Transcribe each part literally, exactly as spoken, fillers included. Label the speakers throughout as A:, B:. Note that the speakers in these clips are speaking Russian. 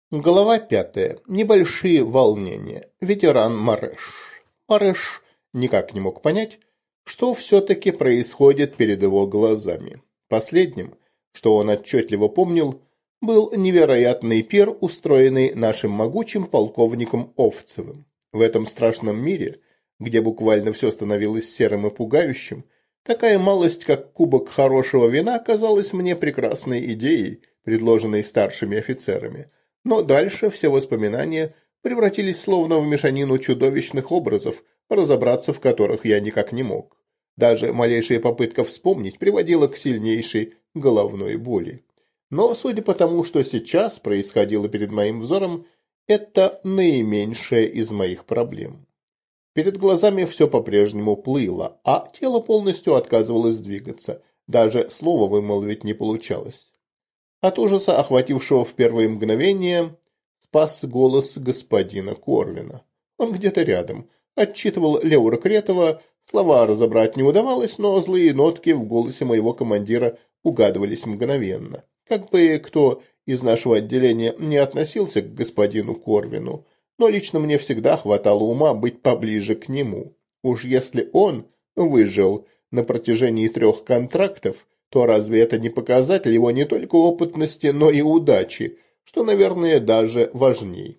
A: Глава пятая. Небольшие волнения. Ветеран Мареш. Мареш никак не мог понять, что все-таки происходит перед его глазами. Последним, что он отчетливо помнил, был невероятный пир, устроенный нашим могучим полковником Овцевым. В этом страшном мире, где буквально все становилось серым и пугающим, такая малость, как кубок хорошего вина, казалась мне прекрасной идеей, предложенной старшими офицерами. Но дальше все воспоминания превратились словно в мешанину чудовищных образов, разобраться в которых я никак не мог. Даже малейшая попытка вспомнить приводила к сильнейшей головной боли. Но, судя по тому, что сейчас происходило перед моим взором, это наименьшая из моих проблем. Перед глазами все по-прежнему плыло, а тело полностью отказывалось двигаться, даже слова вымолвить не получалось. От ужаса, охватившего в первые мгновения, спас голос господина Корвина. Он где-то рядом, отчитывал Леура Кретова, слова разобрать не удавалось, но злые нотки в голосе моего командира угадывались мгновенно. Как бы кто из нашего отделения не относился к господину Корвину, но лично мне всегда хватало ума быть поближе к нему. Уж если он выжил на протяжении трех контрактов, то разве это не показатель его не только опытности, но и удачи, что, наверное, даже важней.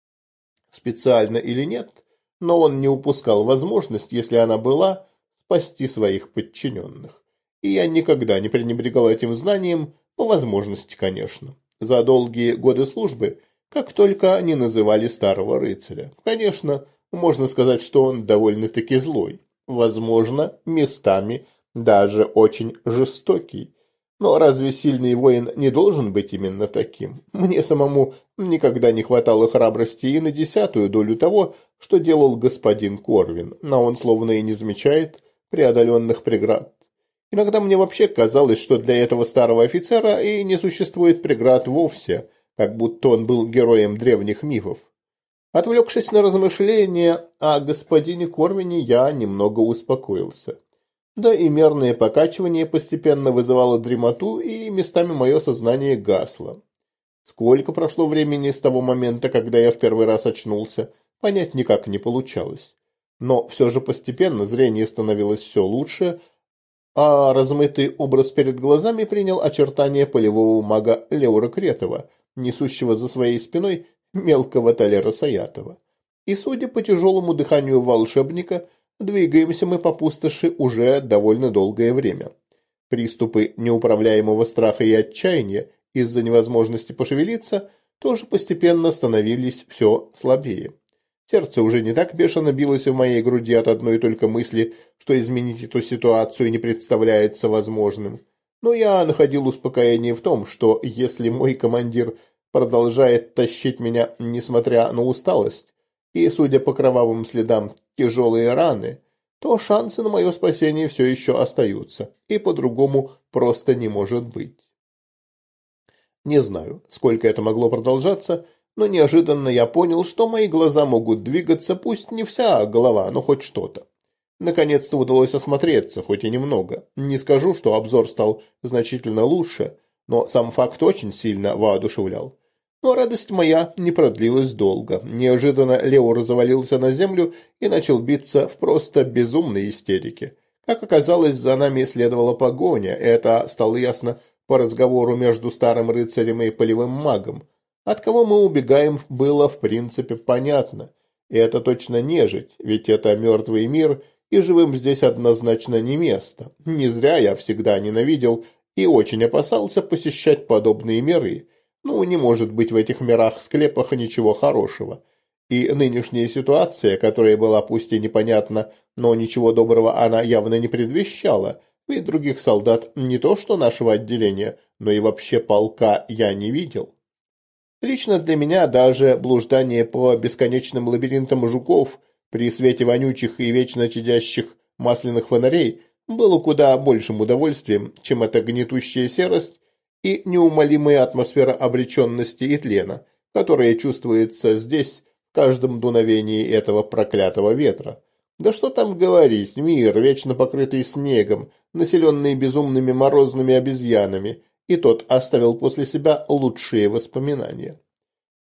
A: Специально или нет, но он не упускал возможность, если она была, спасти своих подчиненных. И я никогда не пренебрегал этим знанием, по возможности, конечно. За долгие годы службы, как только они называли старого рыцаря. Конечно, можно сказать, что он довольно-таки злой. Возможно, местами даже очень жестокий. Но разве сильный воин не должен быть именно таким? Мне самому никогда не хватало храбрости и на десятую долю того, что делал господин Корвин, но он словно и не замечает преодоленных преград. Иногда мне вообще казалось, что для этого старого офицера и не существует преград вовсе, как будто он был героем древних мифов. Отвлекшись на размышления о господине Корвине, я немного успокоился. Да и мерное покачивание постепенно вызывало дремоту, и местами мое сознание гасло. Сколько прошло времени с того момента, когда я в первый раз очнулся, понять никак не получалось. Но все же постепенно зрение становилось все лучше, а размытый образ перед глазами принял очертания полевого мага Леура Кретова, несущего за своей спиной мелкого Талера Саятова. И, судя по тяжелому дыханию волшебника, двигаемся мы по пустоши уже довольно долгое время. Приступы неуправляемого страха и отчаяния из-за невозможности пошевелиться тоже постепенно становились все слабее. Сердце уже не так бешено билось в моей груди от одной только мысли, что изменить эту ситуацию не представляется возможным. Но я находил успокоение в том, что если мой командир продолжает тащить меня, несмотря на усталость, и, судя по кровавым следам, тяжелые раны, то шансы на мое спасение все еще остаются, и по-другому просто не может быть. Не знаю, сколько это могло продолжаться, но неожиданно я понял, что мои глаза могут двигаться, пусть не вся голова, но хоть что-то. Наконец-то удалось осмотреться, хоть и немного. Не скажу, что обзор стал значительно лучше, но сам факт очень сильно воодушевлял. Но радость моя не продлилась долго. Неожиданно Леур завалился на землю и начал биться в просто безумной истерике. Как оказалось, за нами следовала погоня. Это стало ясно по разговору между старым рыцарем и полевым магом. От кого мы убегаем, было в принципе понятно. И это точно нежить, ведь это мертвый мир, и живым здесь однозначно не место. Не зря я всегда ненавидел и очень опасался посещать подобные миры. Ну, не может быть в этих мирах-склепах ничего хорошего. И нынешняя ситуация, которая была пусть и непонятна, но ничего доброго она явно не предвещала, ведь других солдат не то что нашего отделения, но и вообще полка я не видел. Лично для меня даже блуждание по бесконечным лабиринтам жуков при свете вонючих и вечно чадящих масляных фонарей было куда большим удовольствием, чем эта гнетущая серость и неумолимая атмосфера обреченности и тлена, которая чувствуется здесь в каждом дуновении этого проклятого ветра. Да что там говорить, мир, вечно покрытый снегом, населенный безумными морозными обезьянами, и тот оставил после себя лучшие воспоминания.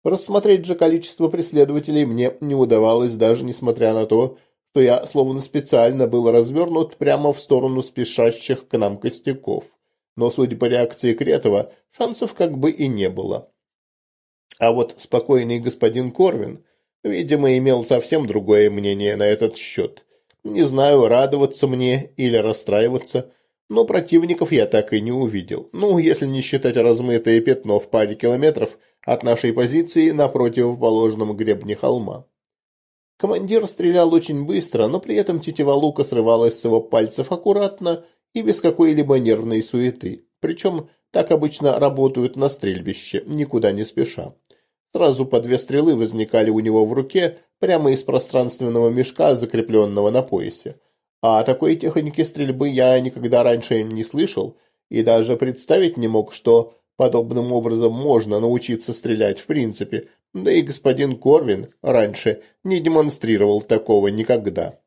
A: Рассмотреть же количество преследователей мне не удавалось, даже несмотря на то, что я словно специально был развернут прямо в сторону спешащих к нам костяков. Но, судя по реакции Кретова, шансов как бы и не было. А вот спокойный господин Корвин, видимо, имел совсем другое мнение на этот счет. Не знаю, радоваться мне или расстраиваться, но противников я так и не увидел. Ну, если не считать размытое пятно в паре километров от нашей позиции на противоположном гребне холма. Командир стрелял очень быстро, но при этом тетива лука срывалась с его пальцев аккуратно и без какой-либо нервной суеты. Причем так обычно работают на стрельбище, никуда не спеша. Сразу по две стрелы возникали у него в руке прямо из пространственного мешка, закрепленного на поясе. А о такой технике стрельбы я никогда раньше не слышал и даже представить не мог, что подобным образом можно научиться стрелять в принципе, да и господин Корвин раньше не демонстрировал такого никогда.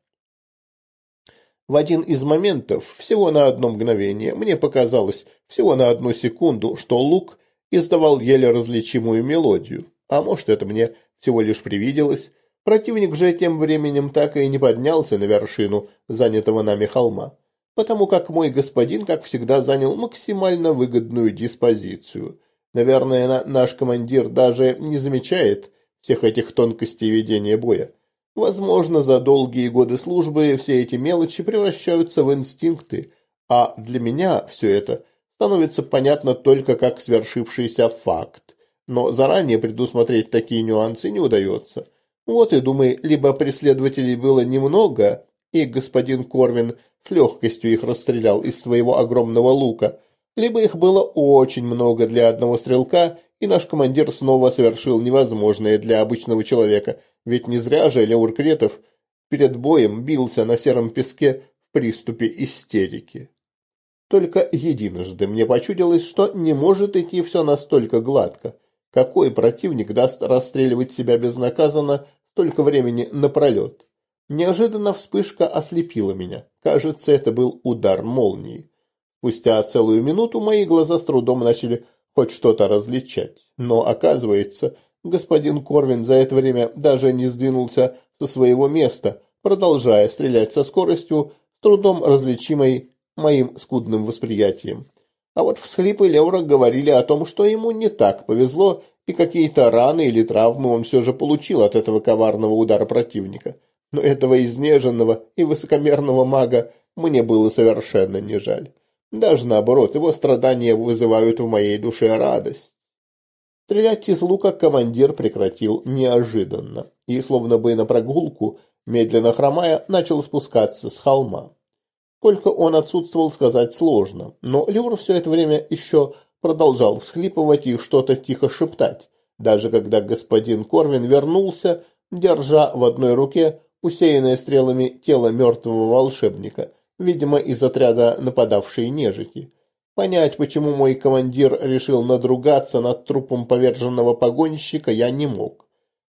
A: В один из моментов, всего на одно мгновение, мне показалось, всего на одну секунду, что лук издавал еле различимую мелодию, а может, это мне всего лишь привиделось. Противник же тем временем так и не поднялся на вершину занятого нами холма, потому как мой господин, как всегда, занял максимально выгодную диспозицию. Наверное, наш командир даже не замечает всех этих тонкостей ведения боя. Возможно, за долгие годы службы все эти мелочи превращаются в инстинкты, а для меня все это становится понятно только как свершившийся факт. Но заранее предусмотреть такие нюансы не удается. Вот и думай, либо преследователей было немного, и господин Корвин с легкостью их расстрелял из своего огромного лука, либо их было очень много для одного стрелка, и наш командир снова совершил невозможное для обычного человека, ведь не зря же Леур Кретов перед боем бился на сером песке в приступе истерики. Только единожды мне почудилось, что не может идти все настолько гладко. Какой противник даст расстреливать себя безнаказанно столько времени напролет? Неожиданно вспышка ослепила меня. Кажется, это был удар молнии. Спустя целую минуту мои глаза с трудом начали хоть что-то различать. Но, оказывается, господин Корвин за это время даже не сдвинулся со своего места, продолжая стрелять со скоростью, с трудом различимой моим скудным восприятием. А вот всхлипы Леура говорили о том, что ему не так повезло, и какие-то раны или травмы он все же получил от этого коварного удара противника. Но этого изнеженного и высокомерного мага мне было совершенно не жаль. Даже наоборот, его страдания вызывают в моей душе радость. Стрелять из лука командир прекратил неожиданно и, словно бы на прогулку, медленно хромая, начал спускаться с холма. Сколько он отсутствовал, сказать сложно, но Леур все это время еще продолжал всхлипывать и что-то тихо шептать, даже когда господин Корвин вернулся, держа в одной руке усеянное стрелами тело мертвого волшебника, видимо, из отряда нападавшей нежити. Понять, почему мой командир решил надругаться над трупом поверженного погонщика, я не мог.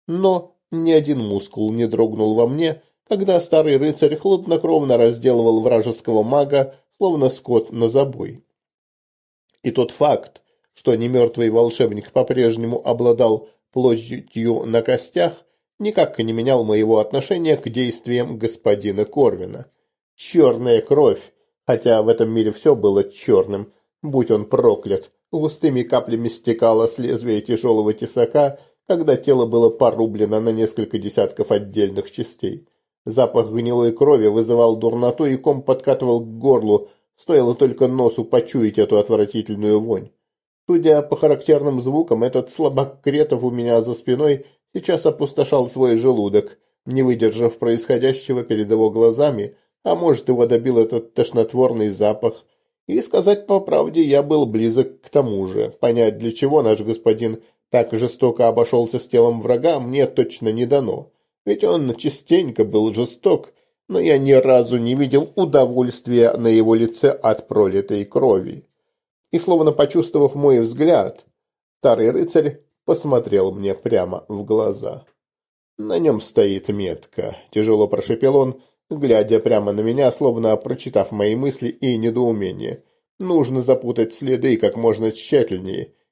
A: Но ни один мускул не дрогнул во мне, когда старый рыцарь хладнокровно разделывал вражеского мага, словно скот на забой. И тот факт, что немертвый волшебник по-прежнему обладал плотью на костях, никак не менял моего отношения к действиям господина Корвина. Черная кровь, хотя в этом мире все было черным, будь он проклят, густыми каплями стекала с лезвия тяжелого тесака, когда тело было порублено на несколько десятков отдельных частей. Запах гнилой крови вызывал дурноту, и ком подкатывал к горлу, стоило только носу почуять эту отвратительную вонь. Судя по характерным звукам, этот слабак Кретов у меня за спиной сейчас опустошал свой желудок, не выдержав происходящего перед его глазами, а может, его добил этот тошнотворный запах. И сказать по правде, я был близок к тому же. Понять, для чего наш господин так жестоко обошелся с телом врага, мне точно не дано. Ведь он частенько был жесток, но я ни разу не видел удовольствия на его лице от пролитой крови. И словно почувствовав мой взгляд, старый рыцарь посмотрел мне прямо в глаза. На нем стоит метка, тяжело прошепел он, глядя прямо на меня, словно прочитав мои мысли и недоумение. Нужно запутать следы как можно тщательнее,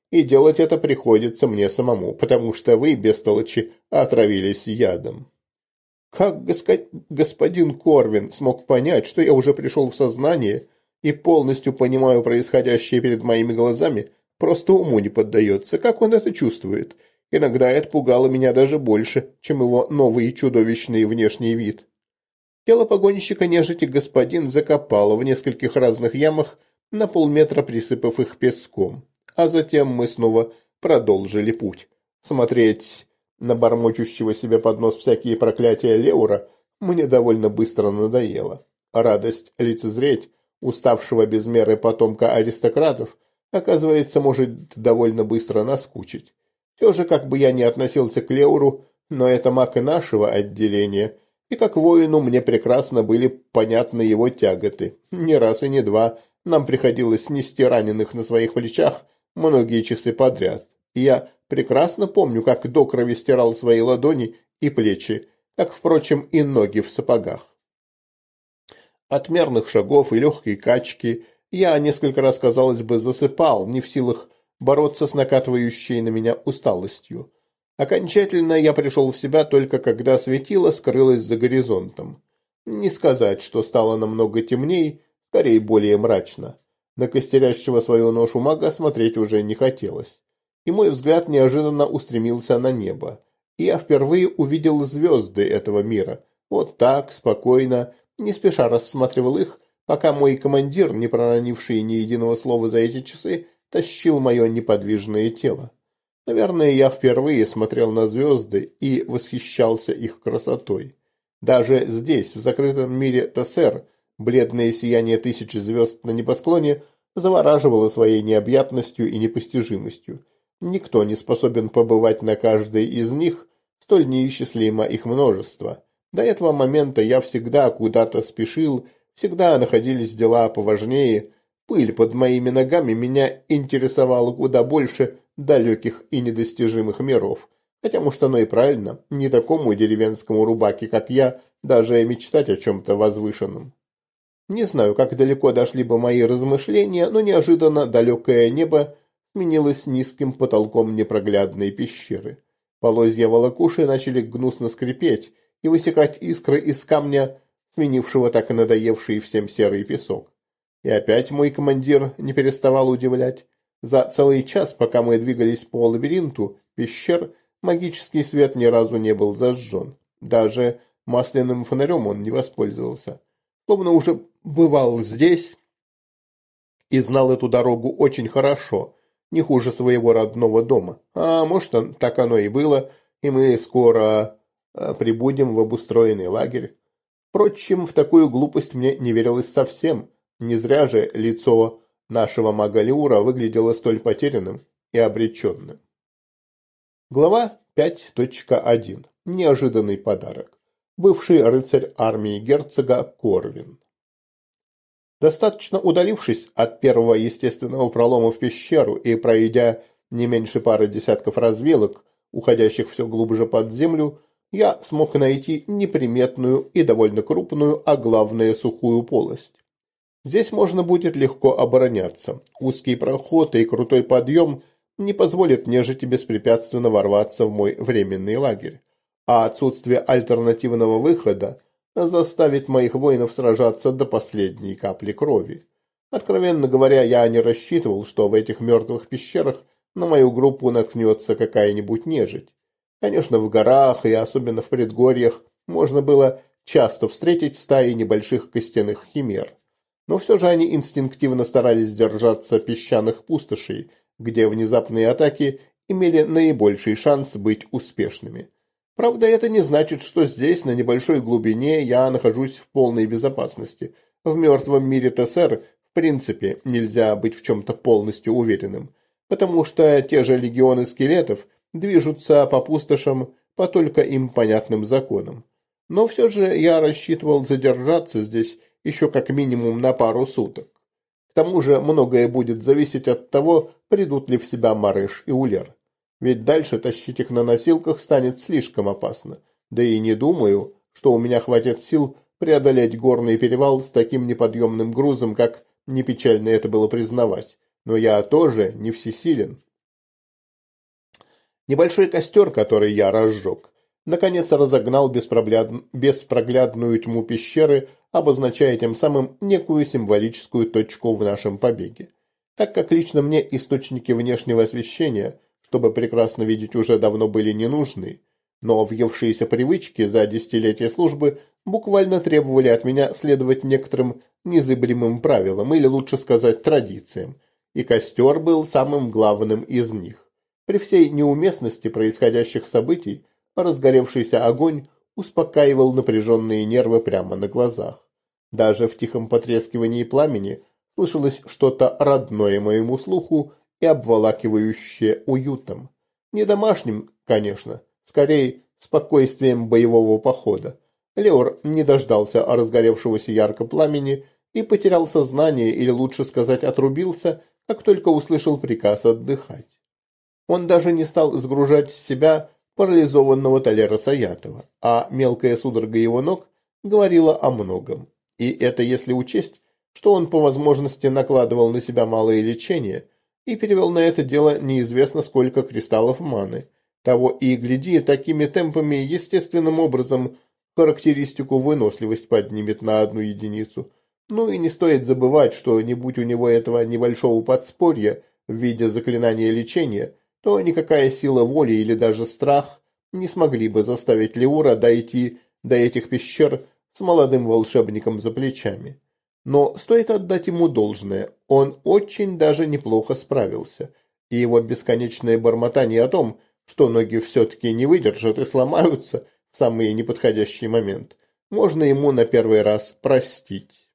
A: и делать это приходится мне самому, потому что вы, бестолочи, отравились ядом. Как госко- господин Корвин смог понять, что я уже пришел в сознание и полностью понимаю происходящее перед моими глазами, просто уму не поддается. Как он это чувствует? Иногда это пугало меня даже больше, чем его новый чудовищный внешний вид. Тело погонщика нежити господин закопало в нескольких разных ямах, на полметра присыпав их песком. А затем мы снова продолжили путь. Смотреть на бормочущего себе под нос всякие проклятия Леура мне довольно быстро надоело. Радость лицезреть уставшего без меры потомка аристократов, оказывается, может довольно быстро наскучить. Все же, как бы я ни относился к Леуру, но это маг и нашего отделения, и как воину мне прекрасно были понятны его тяготы. Не раз и не два нам приходилось нести раненых на своих плечах многие часы подряд. И я прекрасно помню, как до крови стирал свои ладони и плечи, как, впрочем, и ноги в сапогах. От мерных шагов и легкой качки я несколько раз, казалось бы, засыпал, не в силах бороться с накатывающей на меня усталостью. Окончательно я пришел в себя только когда светило скрылось за горизонтом. Не сказать, что стало намного темней, скорее более мрачно. На костерящего свою ношу мага смотреть уже не хотелось. И мой взгляд неожиданно устремился на небо. И я впервые увидел звезды этого мира. Вот так, спокойно, не спеша рассматривал их, пока мой командир, не проронивший ни единого слова за эти часы, тащил мое неподвижное тело. Наверное, я впервые смотрел на звезды и восхищался их красотой. Даже здесь, в закрытом мире Тессер, бледное сияние тысячи звезд на небосклоне завораживало своей необъятностью и непостижимостью. Никто не способен побывать на каждой из них, столь неисчислимо их множество. До этого момента я всегда куда-то спешил, всегда находились дела поважнее. Пыль под моими ногами меня интересовала куда больше далеких и недостижимых миров. Хотя, может, оно и правильно, не такому деревенскому рубаке, как я, даже мечтать о чем-то возвышенном. Не знаю, как далеко дошли бы мои размышления, но неожиданно далекое небо сменилось низким потолком непроглядной пещеры. Полозья волокуши начали гнусно скрипеть и высекать искры из камня, сменившего так и надоевший всем серый песок. И опять мой командир не переставал удивлять. За целый час, пока мы двигались по лабиринту пещер, магический свет ни разу не был зажжен. Даже масляным фонарем он не воспользовался. Словно уже бывал здесь и знал эту дорогу очень хорошо, не хуже своего родного дома. А может, так оно и было, и мы скоро э, прибудем в обустроенный лагерь. Впрочем, в такую глупость мне не верилось совсем. Не зря же лицо нашего мага Леура выглядело столь потерянным и обреченным. Глава пять точка один. Неожиданный подарок. Бывший рыцарь армии герцога Корвин. Достаточно удалившись от первого естественного пролома в пещеру и пройдя не меньше пары десятков развилок, уходящих все глубже под землю, я смог найти неприметную и довольно крупную, а главное сухую полость. Здесь можно будет легко обороняться. Узкий проход и крутой подъем не позволят нежити беспрепятственно ворваться в мой временный лагерь, а отсутствие альтернативного выхода заставит моих воинов сражаться до последней капли крови. Откровенно говоря, я не рассчитывал, что в этих мертвых пещерах на мою группу наткнется какая-нибудь нежить. Конечно, в горах и особенно в предгорьях можно было часто встретить стаи небольших костяных химер. Но все же они инстинктивно старались держаться песчаных пустошей, где внезапные атаки имели наибольший шанс быть успешными. Правда, это не значит, что здесь, на небольшой глубине, я нахожусь в полной безопасности. В мертвом мире Тессер, в принципе, нельзя быть в чем-то полностью уверенным, потому что те же легионы скелетов движутся по пустошам по только им понятным законам. Но все же я рассчитывал задержаться здесь еще как минимум на пару суток. К тому же многое будет зависеть от того, придут ли в себя Мареш и Улер. Ведь дальше тащить их на носилках станет слишком опасно. Да и не думаю, что у меня хватит сил преодолеть горный перевал с таким неподъемным грузом, как не печально это было признавать. Но я тоже не всесилен. Небольшой костер, который я разжег, наконец разогнал беспрогляд... беспроглядную тьму пещеры, обозначая тем самым некую символическую точку в нашем побеге. Так как лично мне источники внешнего освещения, чтобы прекрасно видеть, уже давно были не нужны, но въевшиеся привычки за десятилетия службы буквально требовали от меня следовать некоторым незыблемым правилам, или лучше сказать традициям, и костер был самым главным из них. При всей неуместности происходящих событий разгоревшийся огонь успокаивал напряженные нервы прямо на глазах. Даже в тихом потрескивании пламени слышалось что-то родное моему слуху и обволакивающее уютом. Не домашним, конечно, скорее спокойствием боевого похода. Леор не дождался разгоревшегося ярко пламени и потерял сознание, или лучше сказать отрубился, как только услышал приказ отдыхать. Он даже не стал сгружать с себя парализованного Толера Саятова, а мелкая судорога его ног говорила о многом. И это если учесть, что он по возможности накладывал на себя малое лечение и перевел на это дело неизвестно сколько кристаллов маны. Того и гляди, такими темпами естественным образом характеристику выносливость поднимет на одну единицу. Ну и не стоит забывать, что не будь у него этого небольшого подспорья в виде заклинания лечения, то никакая сила воли или даже страх не смогли бы заставить Леура дойти до этих пещер с молодым волшебником за плечами. Но стоит отдать ему должное, он очень даже неплохо справился, и его бесконечное бормотание о том, что ноги все-таки не выдержат и сломаются в самый неподходящий момент, можно ему на первый раз простить.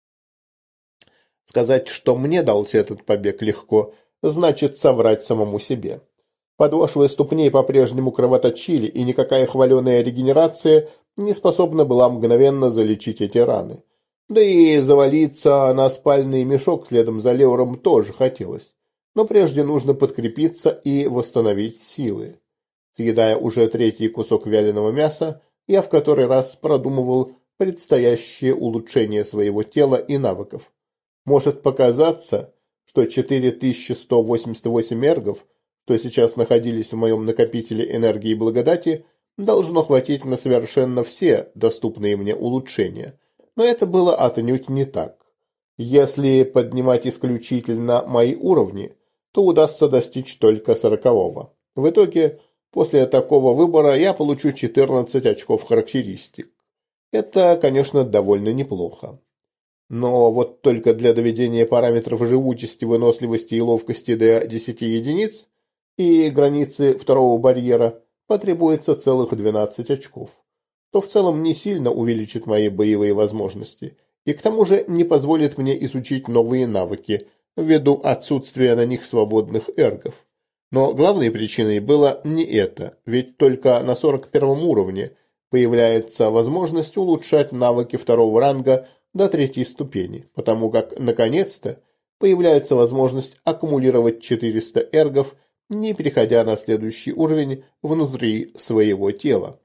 A: Сказать, что мне дался этот побег легко, значит соврать самому себе. Подошвы ступней по-прежнему кровоточили, и никакая хваленая регенерация не способна была мгновенно залечить эти раны. Да и завалиться на спальный мешок следом за Леором тоже хотелось. Но прежде нужно подкрепиться и восстановить силы. Съедая уже третий кусок вяленого мяса, я в который раз продумывал предстоящее улучшение своего тела и навыков. Может показаться, что четыре тысячи сто восемьдесят восемь эргов, что сейчас находились в моем накопителе энергии благодати, должно хватить на совершенно все доступные мне улучшения. Но это было отнюдь не так. Если поднимать исключительно мои уровни, то удастся достичь только сорокового. В итоге, после такого выбора я получу четырнадцать очков характеристик. Это, конечно, довольно неплохо. Но вот только для доведения параметров живучести, выносливости и ловкости до десяти единиц и границы второго барьера потребуется целых двенадцать очков, то в целом не сильно увеличит мои боевые возможности и к тому же не позволит мне изучить новые навыки ввиду отсутствия на них свободных эргов. Но главной причиной было не это, ведь только на сорок первом уровне появляется возможность улучшать навыки второго ранга до третьей ступени, потому как, наконец-то, появляется возможность аккумулировать четыреста эргов, не переходя на следующий уровень внутри своего тела.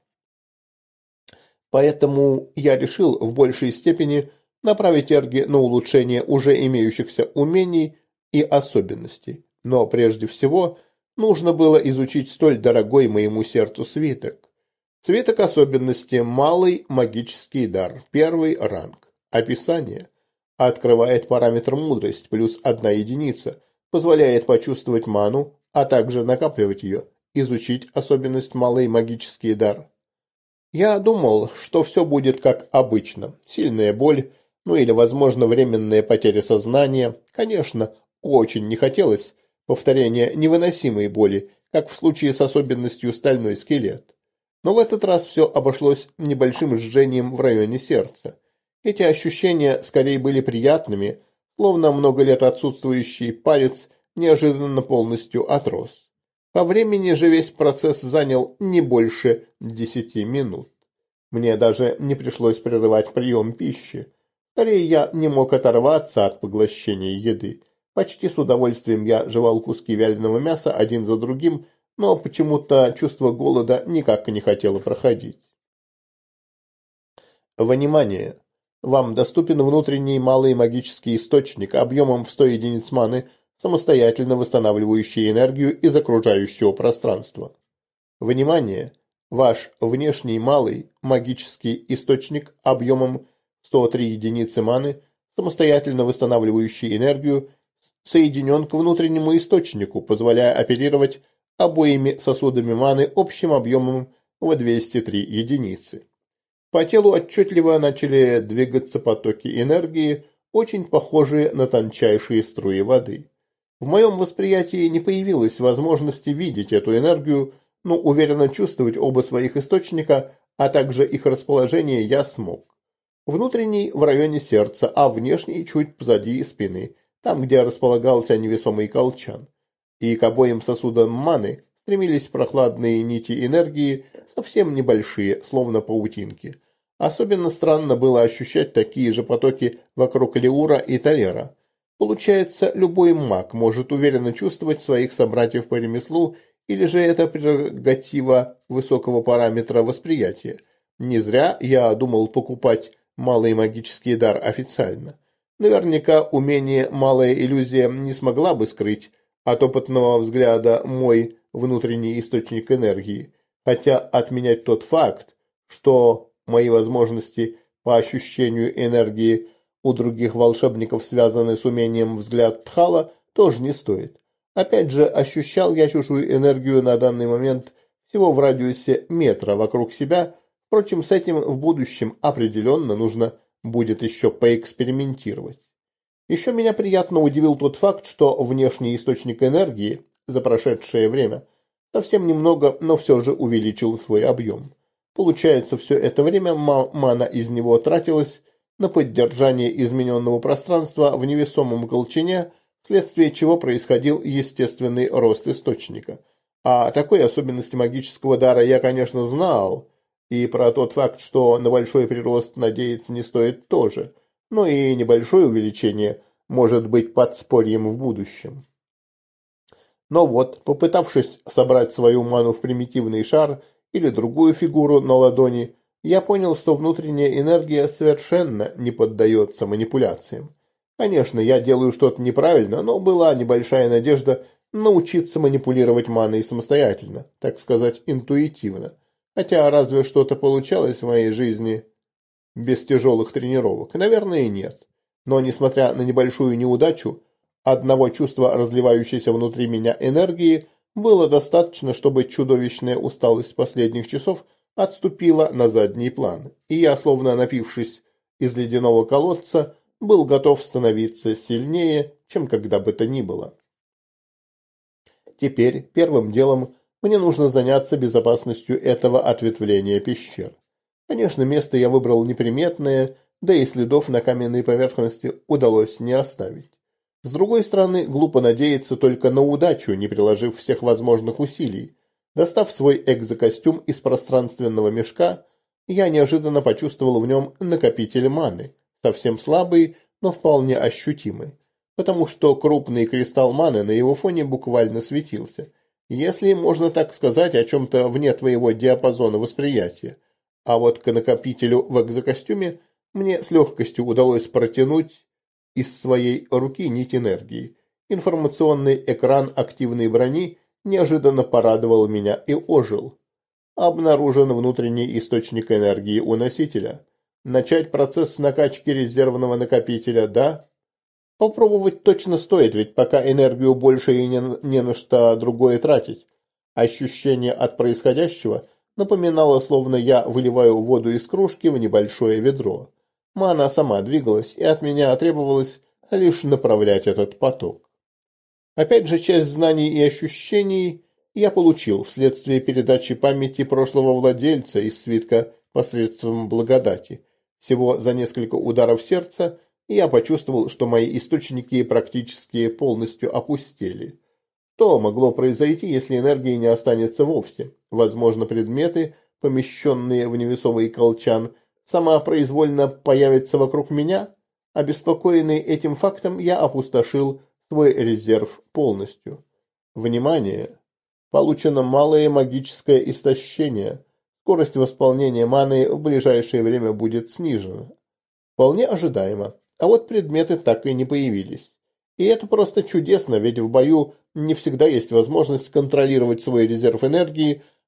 A: Поэтому я решил в большей степени направить эрги на улучшение уже имеющихся умений и особенностей. Но прежде всего нужно было изучить столь дорогой моему сердцу свиток. Свиток особенности «Малый магический дар», первый ранг. Описание. Открывает параметр мудрость плюс одна единица, позволяет почувствовать ману, а также накапливать ее, изучить особенность «Малый магический дар». Я думал, что все будет как обычно. Сильная боль, ну или, возможно, временная потеря сознания. Конечно, очень не хотелось повторения невыносимой боли, как в случае с особенностью «Стальной скелет». Но в этот раз все обошлось небольшим жжением в районе сердца. Эти ощущения скорее были приятными, словно много лет отсутствующий палец неожиданно полностью отрос. По времени же весь процесс занял не больше десяти минут. Мне даже не пришлось прерывать прием пищи. Скорее, я не мог оторваться от поглощения еды. Почти с удовольствием я жевал куски вяленого мяса один за другим, но почему-то чувство голода никак не хотело проходить. Внимание! Вам доступен внутренний малый магический источник объемом в сто единиц маны, самостоятельно восстанавливающий энергию из окружающего пространства. Внимание! Ваш внешний малый магический источник объемом сто три единицы маны, самостоятельно восстанавливающий энергию, соединен к внутреннему источнику, позволяя оперировать обоими сосудами маны общим объемом в двести три единицы. По телу отчетливо начали двигаться потоки энергии, очень похожие на тончайшие струи воды. В моем восприятии не появилось возможности видеть эту энергию, но уверенно чувствовать оба своих источника, а также их расположение я смог. Внутренний в районе сердца, а внешний чуть позади спины, там, где располагался невесомый колчан. И к обоим сосудам маны стремились прохладные нити энергии, совсем небольшие, словно паутинки. Особенно странно было ощущать такие же потоки вокруг Леура и Талера. Получается, любой маг может уверенно чувствовать своих собратьев по ремеслу, или же это прерогатива высокого параметра восприятия. Не зря я думал покупать малый магический дар официально. Наверняка умение «малая иллюзия» не смогла бы скрыть от опытного взгляда мой внутренний источник энергии, хотя отменять тот факт, что мои возможности по ощущению энергии у других волшебников связаны с умением взгляд Тхала, тоже не стоит. Опять же, ощущал я чужую энергию на данный момент всего в радиусе метра вокруг себя, впрочем, с этим в будущем определенно нужно будет еще поэкспериментировать. Еще меня приятно удивил тот факт, что внешний источник энергии за прошедшее время совсем немного, но все же увеличил свой объем. Получается, все это время мана из него тратилась на поддержание измененного пространства в невесомом колчане, вследствие чего происходил естественный рост источника. А такой особенности магического дара я, конечно, знал, и про тот факт, что на большой прирост надеяться не стоит тоже, но и небольшое увеличение может быть подспорьем в будущем. Но вот, попытавшись собрать свою ману в примитивный шар или другую фигуру на ладони, я понял, что внутренняя энергия совершенно не поддается манипуляциям. Конечно, я делаю что-то неправильно, но была небольшая надежда научиться манипулировать маной самостоятельно, так сказать, интуитивно. Хотя разве что-то получалось в моей жизни без тяжелых тренировок? Наверное, нет. Но, несмотря на небольшую неудачу, одного чувства разливающейся внутри меня энергии было достаточно, чтобы чудовищная усталость последних часов отступила на задний план, и я, словно напившись из ледяного колодца, был готов становиться сильнее, чем когда бы то ни было. Теперь первым делом мне нужно заняться безопасностью этого ответвления пещер. Конечно, место я выбрал неприметное, да и следов на каменной поверхности удалось не оставить. С другой стороны, глупо надеяться только на удачу, не приложив всех возможных усилий. Достав свой экзокостюм из пространственного мешка, я неожиданно почувствовал в нем накопитель маны, совсем слабый, но вполне ощутимый, потому что крупный кристалл маны на его фоне буквально светился, если можно так сказать о чем-то вне твоего диапазона восприятия. А вот к накопителю в экзокостюме мне с легкостью удалось протянуть из своей руки нить энергии. Информационный экран активной брони неожиданно порадовал меня и ожил. Обнаружен внутренний источник энергии у носителя. Начать процесс накачки резервного накопителя, да? Попробовать точно стоит, ведь пока энергию больше и не, не на что другое тратить. Ощущение от происходящего напоминало, словно я выливаю воду из кружки в небольшое ведро. Мана сама двигалась, и от меня требовалось лишь направлять этот поток. Опять же, часть знаний и ощущений я получил вследствие передачи памяти прошлого владельца из свитка посредством благодати. Всего за несколько ударов сердца я почувствовал, что мои источники практически полностью опустели. Что могло произойти, если энергии не останется вовсе? Возможно, предметы, помещенные в невесомый колчан, самопроизвольно появятся вокруг меня? Обеспокоенный этим фактом, я опустошил свой резерв полностью. Внимание! Получено малое магическое истощение. Скорость восполнения маны в ближайшее время будет снижена. Вполне ожидаемо. А вот предметы так и не появились. И это просто чудесно, ведь в бою не всегда есть возможность контролировать свой резерв энергии,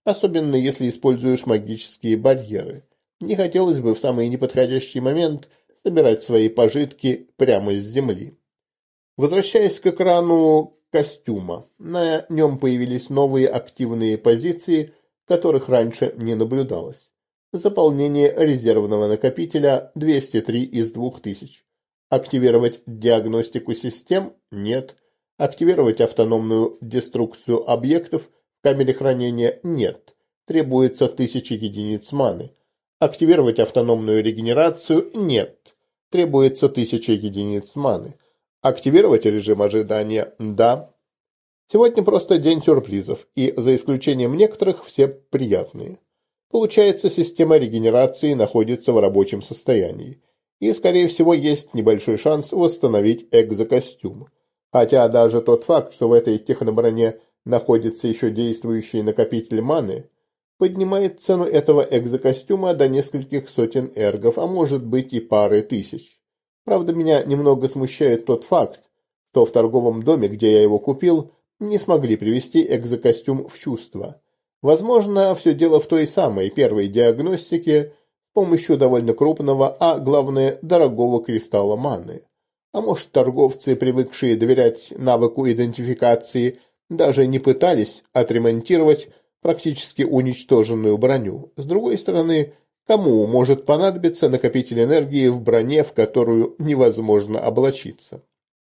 A: особенно если используешь магические барьеры. Не хотелось бы в самый неподходящий момент собирать свои пожитки прямо с земли. Возвращаясь к экрану костюма, на нем появились новые активные позиции, которых раньше не наблюдалось. Заполнение резервного накопителя двести три из двух тысяч. Активировать диагностику систем? Нет. Активировать автономную деструкцию объектов в камере хранения? Нет. Требуется тысяча единиц маны. Активировать автономную регенерацию? Нет. Требуется тысяча единиц маны. Активировать режим ожидания? Да. Сегодня просто день сюрпризов, и за исключением некоторых все приятные. Получается, система регенерации находится в рабочем состоянии, и, скорее всего, есть небольшой шанс восстановить экзокостюм. Хотя даже тот факт, что в этой техноброне находится еще действующий накопитель маны, поднимает цену этого экзокостюма до нескольких сотен эргов, а может быть и пары тысяч. Правда, меня немного смущает тот факт, что в торговом доме, где я его купил, не смогли привести экзокостюм в чувство. Возможно, все дело в той самой первой диагностике с помощью довольно крупного, а главное, дорогого кристалла маны. А может, торговцы, привыкшие доверять навыку идентификации, даже не пытались отремонтировать практически уничтоженную броню. С другой стороны, кому может понадобиться накопитель энергии в броне, в которую невозможно облачиться?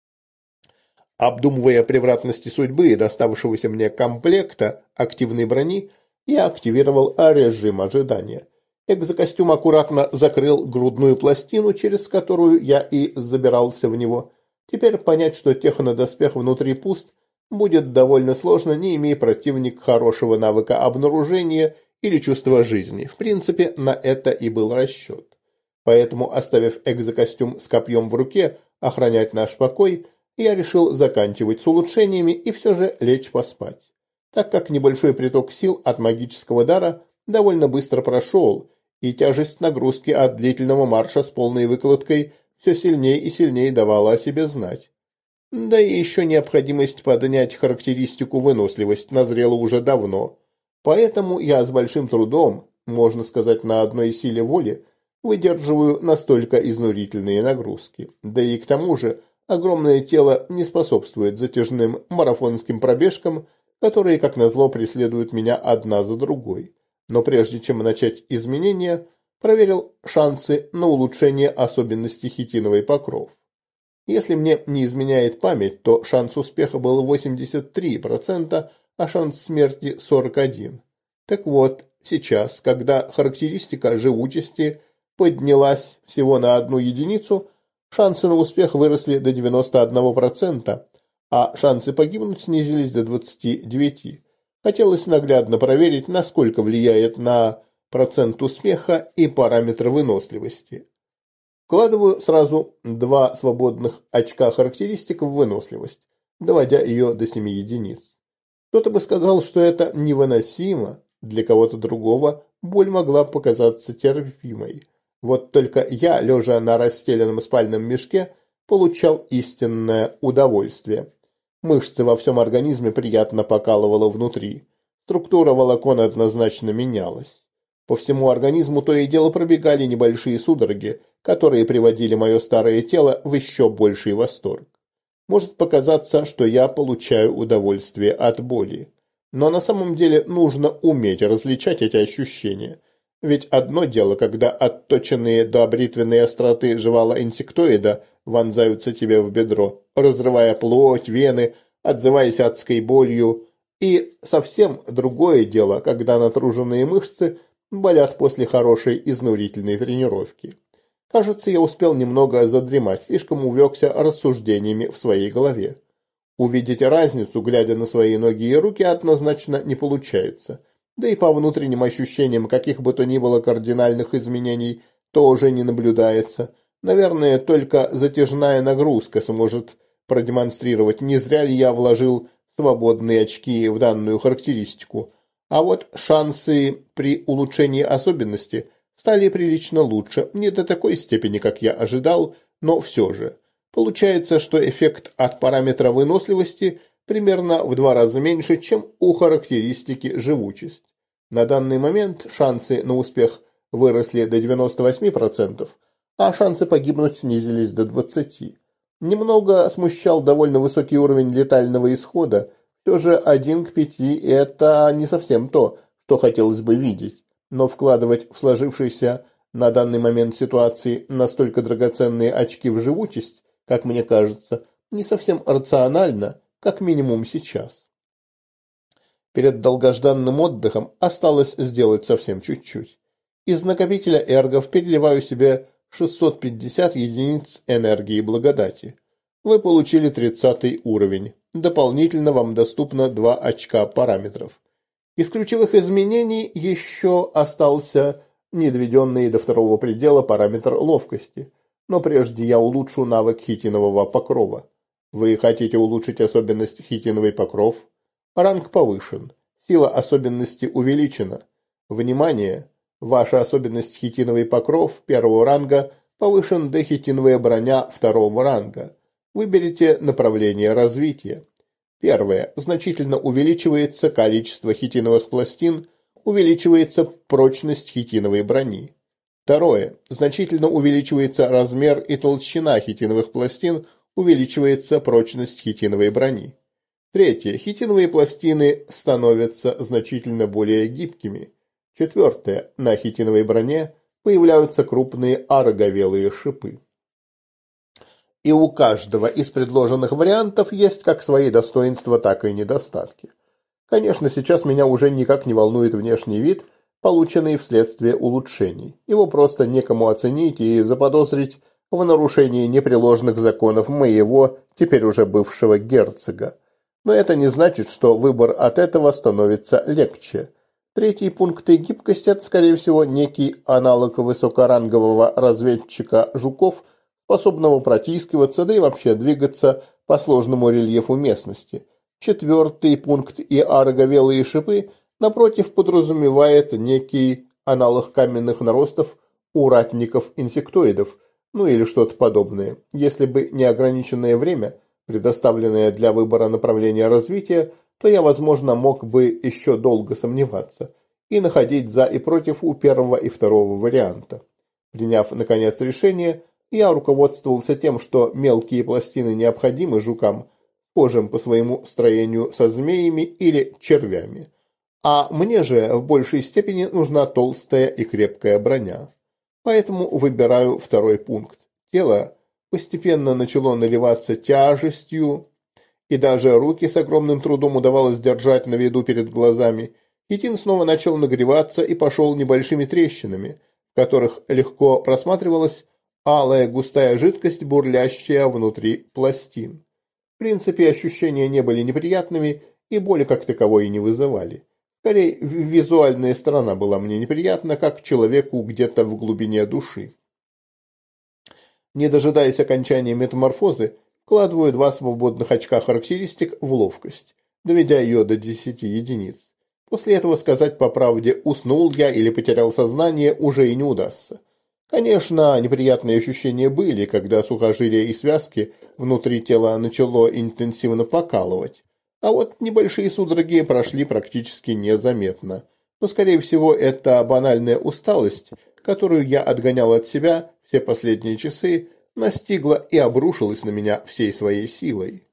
A: Обдумывая превратности судьбы и доставшегося мне комплекта активной брони, я активировал режим ожидания. Экзокостюм аккуратно закрыл грудную пластину, через которую я и забирался в него. Теперь понять, что технодоспех внутри пуст, будет довольно сложно, не имея противник хорошего навыка обнаружения или чувства жизни. В принципе, на это и был расчет. Поэтому, оставив экзокостюм с копьем в руке охранять наш покой, я решил заканчивать с улучшениями и все же лечь поспать, так как небольшой приток сил от магического дара довольно быстро прошел, и тяжесть нагрузки от длительного марша с полной выкладкой все сильнее и сильнее давала о себе знать. Да и еще необходимость поднять характеристику выносливость назрела уже давно, поэтому я с большим трудом, можно сказать, на одной силе воли, выдерживаю настолько изнурительные нагрузки. Да и к тому же, огромное тело не способствует затяжным марафонским пробежкам, которые, как назло, преследуют меня одна за другой. Но прежде чем начать изменения, проверил шансы на улучшение особенностей хитиновый покров. Если мне не изменяет память, то шанс успеха был восемьдесят три процента, а шанс смерти сорок один процент. Так вот, сейчас, когда характеристика живучести поднялась всего на одну единицу, шансы на успех выросли до девяноста одного процента, а шансы погибнуть снизились до двадцати девяти процентов. Хотелось наглядно проверить, насколько влияет на процент успеха и параметр выносливости. Вкладываю сразу два свободных очка характеристик в выносливость, доводя ее до семи единиц. Кто-то бы сказал, что это невыносимо, для кого-то другого боль могла показаться терпимой. Вот только я, лежа на расстеленном спальном мешке, получал истинное удовольствие. Мышцы во всем организме приятно покалывало внутри. Структура волокон однозначно менялась. По всему организму то и дело пробегали небольшие судороги, которые приводили мое старое тело в еще больший восторг. Может показаться, что я получаю удовольствие от боли. Но на самом деле нужно уметь различать эти ощущения. Ведь одно дело, когда отточенные до бритвенной остроты жвала инсектоида вонзаются тебе в бедро, разрывая плоть, вены, отзываясь адской болью, и совсем другое дело, когда натруженные мышцы болят после хорошей изнурительной тренировки. Кажется, я успел немного задремать, слишком увлекся рассуждениями в своей голове. Увидеть разницу, глядя на свои ноги и руки, однозначно не получается. Да и по внутренним ощущениям каких бы то ни было кардинальных изменений тоже не наблюдается. Наверное, только затяжная нагрузка сможет продемонстрировать, не зря ли я вложил свободные очки в данную характеристику. А вот шансы при улучшении особенности стали прилично лучше, не до такой степени, как я ожидал, но все же. Получается, что эффект от параметра выносливости примерно в два раза меньше, чем у характеристики живучесть. На данный момент шансы на успех выросли до девяноста восьми процентов, а шансы погибнуть снизились до двадцати процентов. Немного смущал довольно высокий уровень летального исхода, все же один к пяти – это не совсем то, что хотелось бы видеть, но вкладывать в сложившейся на данный момент ситуации настолько драгоценные очки в живучесть, как мне кажется, не совсем рационально, как минимум сейчас. Перед долгожданным отдыхом осталось сделать совсем чуть-чуть. Из накопителя эргов переливаю себе шестьсот пятьдесят единиц энергии благодати. Вы получили тридцатый уровень. Дополнительно вам доступно два очка параметров. Из ключевых изменений еще остался недоведенный до второго предела параметр ловкости. Но прежде я улучшу навык хитинового покрова. Вы хотите улучшить особенность хитиновый покров? Ранг повышен. Сила особенности увеличена. Внимание! Ваша особенность хитиновый покров первого ранга повышен до хитиновая броня второго ранга. Выберите направление развития. Первое. Значительно увеличивается количество хитиновых пластин, увеличивается прочность хитиновой брони. Второе. Значительно увеличивается размер и толщина хитиновых пластин, увеличивается прочность хитиновой брони. Третье. Хитиновые пластины становятся значительно более гибкими. Четвертое. На хитиновой броне появляются крупные ороговелые шипы. И у каждого из предложенных вариантов есть как свои достоинства, так и недостатки. Конечно, сейчас меня уже никак не волнует внешний вид, полученный вследствие улучшений. Его просто некому оценить и заподозрить в нарушении непреложных законов моего, теперь уже бывшего герцога. Но это не значит, что выбор от этого становится легче. Третий пункт гибкость – это, скорее всего, некий аналог высокорангового разведчика жуков, способного протискиваться, да и вообще двигаться по сложному рельефу местности. Четвертый пункт и ороговелые шипы, напротив, подразумевает некий аналог каменных наростов у ратников-инсектоидов, ну или что-то подобное. Если бы не ограниченное время, предоставленное для выбора направления развития, то я, возможно, мог бы еще долго сомневаться и находить за и против у первого и второго варианта. Приняв, наконец, решение, я руководствовался тем, что мелкие пластины необходимы жукам, схожим по своему строению со змеями или червями, а мне же в большей степени нужна толстая и крепкая броня. Поэтому выбираю второй пункт. Тело постепенно начало наливаться тяжестью, и даже руки с огромным трудом удавалось держать на виду перед глазами. Хитин снова начал нагреваться и пошел небольшими трещинами, в которых легко просматривалась алая густая жидкость, бурлящая внутри пластин. В принципе, ощущения не были неприятными и боли как таковой и не вызывали. Скорее, визуальная сторона была мне неприятна, как человеку где-то в глубине души. Не дожидаясь окончания метаморфозы, вкладываю два свободных очка характеристик в ловкость, доведя ее до десяти единиц. После этого сказать по правде, уснул я или потерял сознание, уже и не удастся. Конечно, неприятные ощущения были, когда сухожилия и связки внутри тела начало интенсивно покалывать. А вот небольшие судороги прошли практически незаметно. Но, скорее всего, это банальная усталость, которую я отгонял от себя все последние часы, настигла и обрушилась на меня всей своей силой.